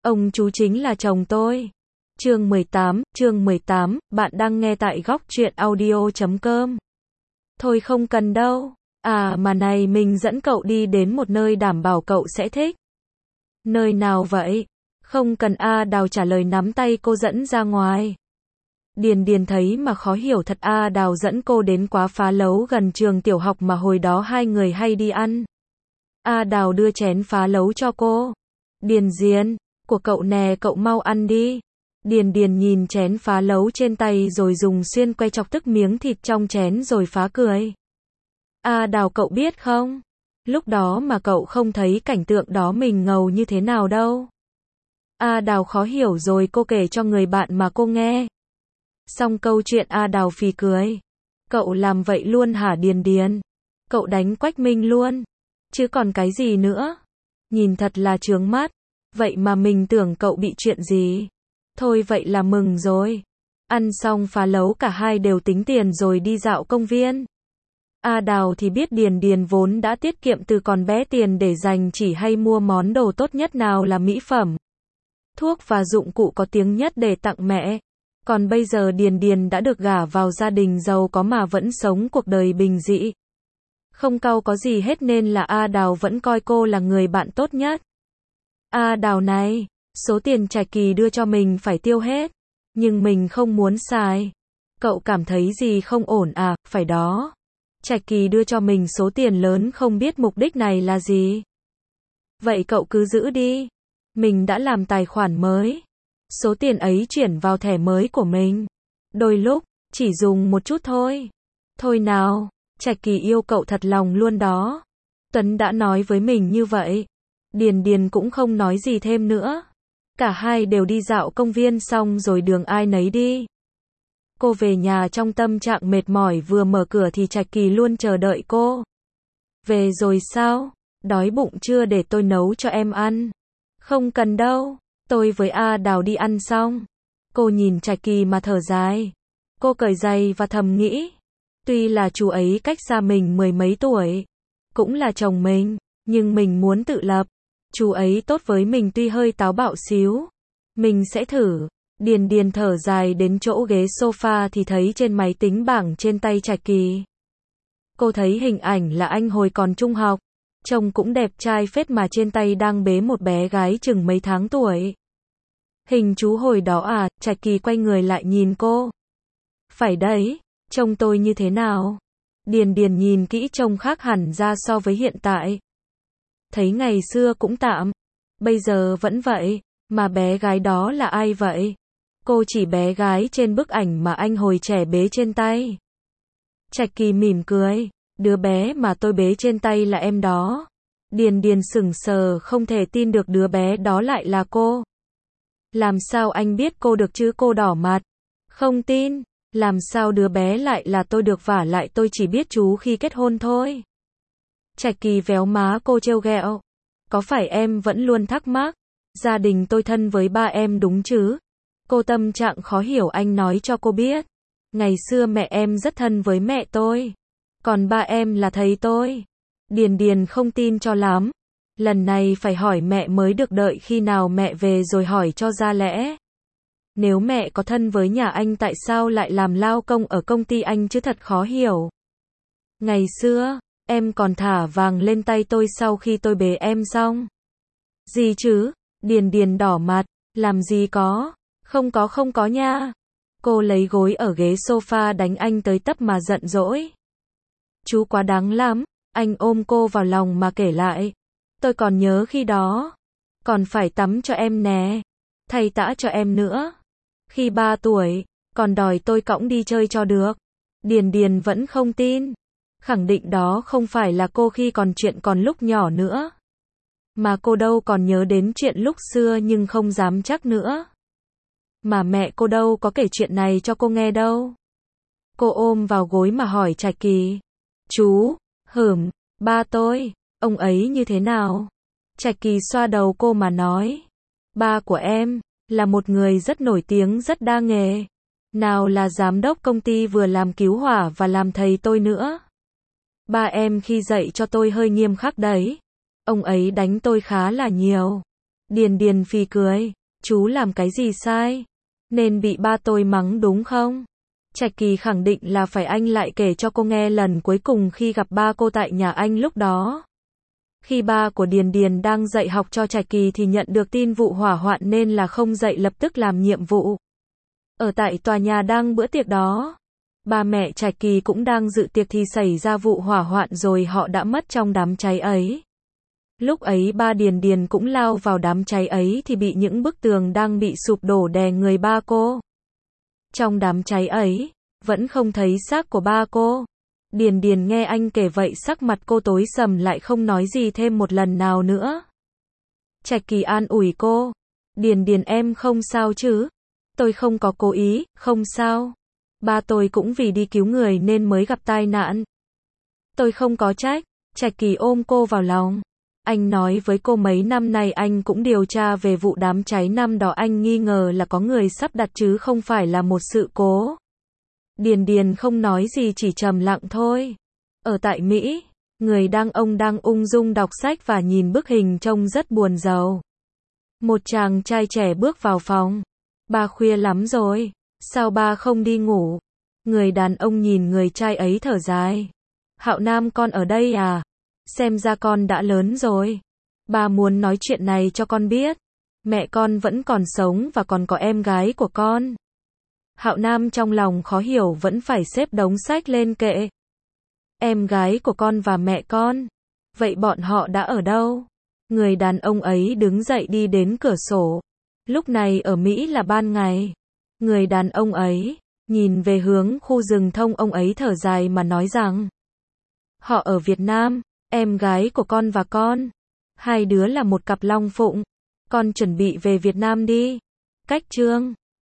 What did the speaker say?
Ông chú chính là chồng tôi. chương 18, bạn đang nghe tại góc truyện audio.com. Thôi không cần đâu. À mà này, mình dẫn cậu đi đến một nơi đảm bảo cậu sẽ thích. Nơi nào vậy? Không cần. A Đào trả lời, nắm tay cô dẫn ra ngoài. Điền Điền thấy mà khó hiểu thật. A Đào dẫn cô đến Quá Phá Lấu gần trường tiểu học mà hồi đó hai người hay đi ăn. A Đào đưa chén phá lấu cho cô. Điền Điền, của cậu nè, cậu mau ăn đi. Điền Điền nhìn chén phá lấu trên tay rồi dùng xiên que chọc tức miếng thịt trong chén rồi phá cười. A Đào, cậu biết không? Lúc đó mà cậu không thấy cảnh tượng đó mình ngầu như thế nào đâu. A Đào khó hiểu rồi cô kể cho người bạn mà cô nghe. Xong câu chuyện A Đào phì cười. Cậu làm vậy luôn hả Điền Điền? Cậu đánh Quách Minh luôn. Chứ còn cái gì nữa? Nhìn thật là chướng mắt. Vậy mà mình tưởng cậu bị chuyện gì. Thôi vậy là mừng rồi. Ăn xong phá lấu cả hai đều tính tiền rồi đi dạo công viên. A Đào thì biết Điền Điền vốn đã tiết kiệm từ còn bé tiền để dành chỉ hay mua món đồ tốt nhất, nào là mỹ phẩm, thuốc và dụng cụ có tiếng nhất để tặng mẹ. Còn bây giờ Điền Điền đã được gả vào gia đình giàu có mà vẫn sống cuộc đời bình dị. Không cau có gì hết nên là A Đào vẫn coi cô là người bạn tốt nhất. A Đào này, số tiền Trạch Kỳ đưa cho mình phải tiêu hết. Nhưng mình không muốn xài. Cậu cảm thấy gì không ổn à? Phải đó. Trạch Kỳ đưa cho mình số tiền lớn không biết mục đích này là gì. Vậy cậu cứ giữ đi. Mình đã làm tài khoản mới. Số tiền ấy chuyển vào thẻ mới của mình. Đôi lúc, chỉ dùng một chút thôi. Thôi nào, Trạch Kỳ yêu cậu thật lòng luôn đó. Tuấn đã nói với mình như vậy. Điền Điền cũng không nói gì thêm nữa. Cả hai đều đi dạo công viên xong rồi đường ai nấy đi. Cô về nhà trong tâm trạng mệt mỏi, vừa mở cửa thì Trạch Kỳ luôn chờ đợi cô. Về rồi sao? Đói bụng chưa, để tôi nấu cho em ăn? Không cần đâu, tôi với A Đào đi ăn xong. Cô nhìn Trạch Kỳ mà thở dài. Cô cởi giày và thầm nghĩ. Tuy là chú ấy cách xa mình mười mấy tuổi, cũng là chồng mình, nhưng mình muốn tự lập. Chú ấy tốt với mình tuy hơi táo bạo xíu. Mình sẽ thử. Điền Điền thở dài đến chỗ ghế sofa thì thấy trên máy tính bảng trên tay Trạch Kỳ. Cô thấy hình ảnh là anh hồi còn trung học. Trông cũng đẹp trai phết mà trên tay đang bế một bé gái chừng mấy tháng tuổi. Hình chú hồi đó à? Trạch Kỳ quay người lại nhìn cô. Phải đấy, trông tôi như thế nào? Điền Điền nhìn kỹ trông khác hẳn ra so với hiện tại. Thấy ngày xưa cũng tạm, bây giờ vẫn vậy. Mà bé gái đó là ai vậy? Cô chỉ bé gái trên bức ảnh mà anh hồi trẻ bế trên tay. Trạch Kỳ mỉm cười. Đứa bé mà tôi bế trên tay là em đó. Điền Điền sững sờ không thể tin được đứa bé đó lại là cô. Làm sao anh biết cô được chứ? Cô đỏ mặt. Không tin. Làm sao đứa bé lại là tôi được, vả lại tôi chỉ biết chú khi kết hôn thôi. Trạch Kỳ véo má cô trêu ghẹo. Có phải em vẫn luôn thắc mắc? Gia đình tôi thân với ba em đúng chứ? Cô tâm trạng khó hiểu. Anh nói cho cô biết. Ngày xưa mẹ em rất thân với mẹ tôi. Còn ba em là thầy tôi. Điền Điền không tin cho lắm. Lần này phải hỏi mẹ mới được, đợi khi nào mẹ về rồi hỏi cho ra lẽ. Nếu mẹ có thân với nhà anh tại sao lại làm lao công ở công ty anh chứ, thật khó hiểu. Ngày xưa, em còn thả vàng lên tay tôi sau khi tôi bế em xong. Gì chứ? Điền Điền đỏ mặt. Làm gì có? Không có nha. Cô lấy gối ở ghế sofa đánh anh tới tấp mà giận dỗi. Chú quá đáng lắm. Anh ôm cô vào lòng mà kể lại. Tôi còn nhớ khi đó. Còn phải tắm cho em nè. Thay tã cho em nữa. Khi 3 tuổi, còn đòi tôi cõng đi chơi cho được. Điền Điền vẫn không tin. Khẳng định đó không phải là cô khi còn chuyện còn lúc nhỏ nữa. Mà cô đâu còn nhớ đến chuyện lúc xưa nhưng không dám chắc nữa. Mà mẹ cô đâu có kể chuyện này cho cô nghe đâu. Cô ôm vào gối mà hỏi Trạch Kỳ. Chú, ba tôi, ông ấy như thế nào? Trạch Kỳ xoa đầu cô mà nói. Ba của em là một người rất nổi tiếng, rất đa nghề. Nào là giám đốc công ty, vừa làm cứu hỏa và làm thầy tôi nữa. Ba em khi dạy cho tôi hơi nghiêm khắc đấy. Ông ấy đánh tôi khá là nhiều. Điền Điền phì cười. Chú làm cái gì sai? Nên bị ba tôi mắng đúng không? Trạch Kỳ khẳng định là phải anh lại kể cho cô nghe lần cuối cùng khi gặp ba cô tại nhà anh lúc đó. Khi ba của Điền Điền đang dạy học cho Trạch Kỳ thì nhận được tin vụ hỏa hoạn nên là không dậy lập tức làm nhiệm vụ. Ở tại tòa nhà đang bữa tiệc đó, ba mẹ Trạch Kỳ cũng đang dự tiệc thì xảy ra vụ hỏa hoạn rồi họ đã mất trong đám cháy ấy. Lúc ấy ba Điền Điền cũng lao vào đám cháy ấy thì bị những bức tường đang bị sụp đổ đè người ba cô. Trong đám cháy ấy, vẫn không thấy xác của ba cô. Điền Điền nghe anh kể vậy sắc mặt cô tối sầm lại không nói gì thêm một lần nào nữa. Trạch Kỳ an ủi cô. Điền Điền em không sao chứ? Tôi không có cố ý, không sao. Ba tôi cũng vì đi cứu người nên mới gặp tai nạn. Tôi không có trách. Trạch Kỳ ôm cô vào lòng. Anh nói với cô mấy năm nay anh cũng điều tra về vụ đám cháy năm đó, anh nghi ngờ là có người sắp đặt chứ không phải là một sự cố. Điền Điền không nói gì chỉ trầm lặng thôi. Ở tại Mỹ, ông đang ung dung đọc sách và nhìn bức hình trông rất buồn rầu. Một chàng trai trẻ bước vào phòng. Ba khuya lắm rồi, sao ba không đi ngủ? Người đàn ông nhìn người trai ấy thở dài. Hạo Nam con ở đây à? Xem ra con đã lớn rồi. Ba muốn nói chuyện này cho con biết. Mẹ con vẫn còn sống và còn có em gái của con. Hạo Nam trong lòng khó hiểu vẫn phải xếp đống sách lên kệ. Em gái của con và mẹ con. Vậy bọn họ đã ở đâu? Người đàn ông ấy đứng dậy đi đến cửa sổ. Lúc này ở Mỹ là ban ngày. Người đàn ông ấy nhìn về hướng khu rừng thông, ông ấy thở dài mà nói rằng họ ở Việt Nam, em gái của con và con. Hai đứa là một cặp long phụng. Con chuẩn bị về Việt Nam đi. Cách chương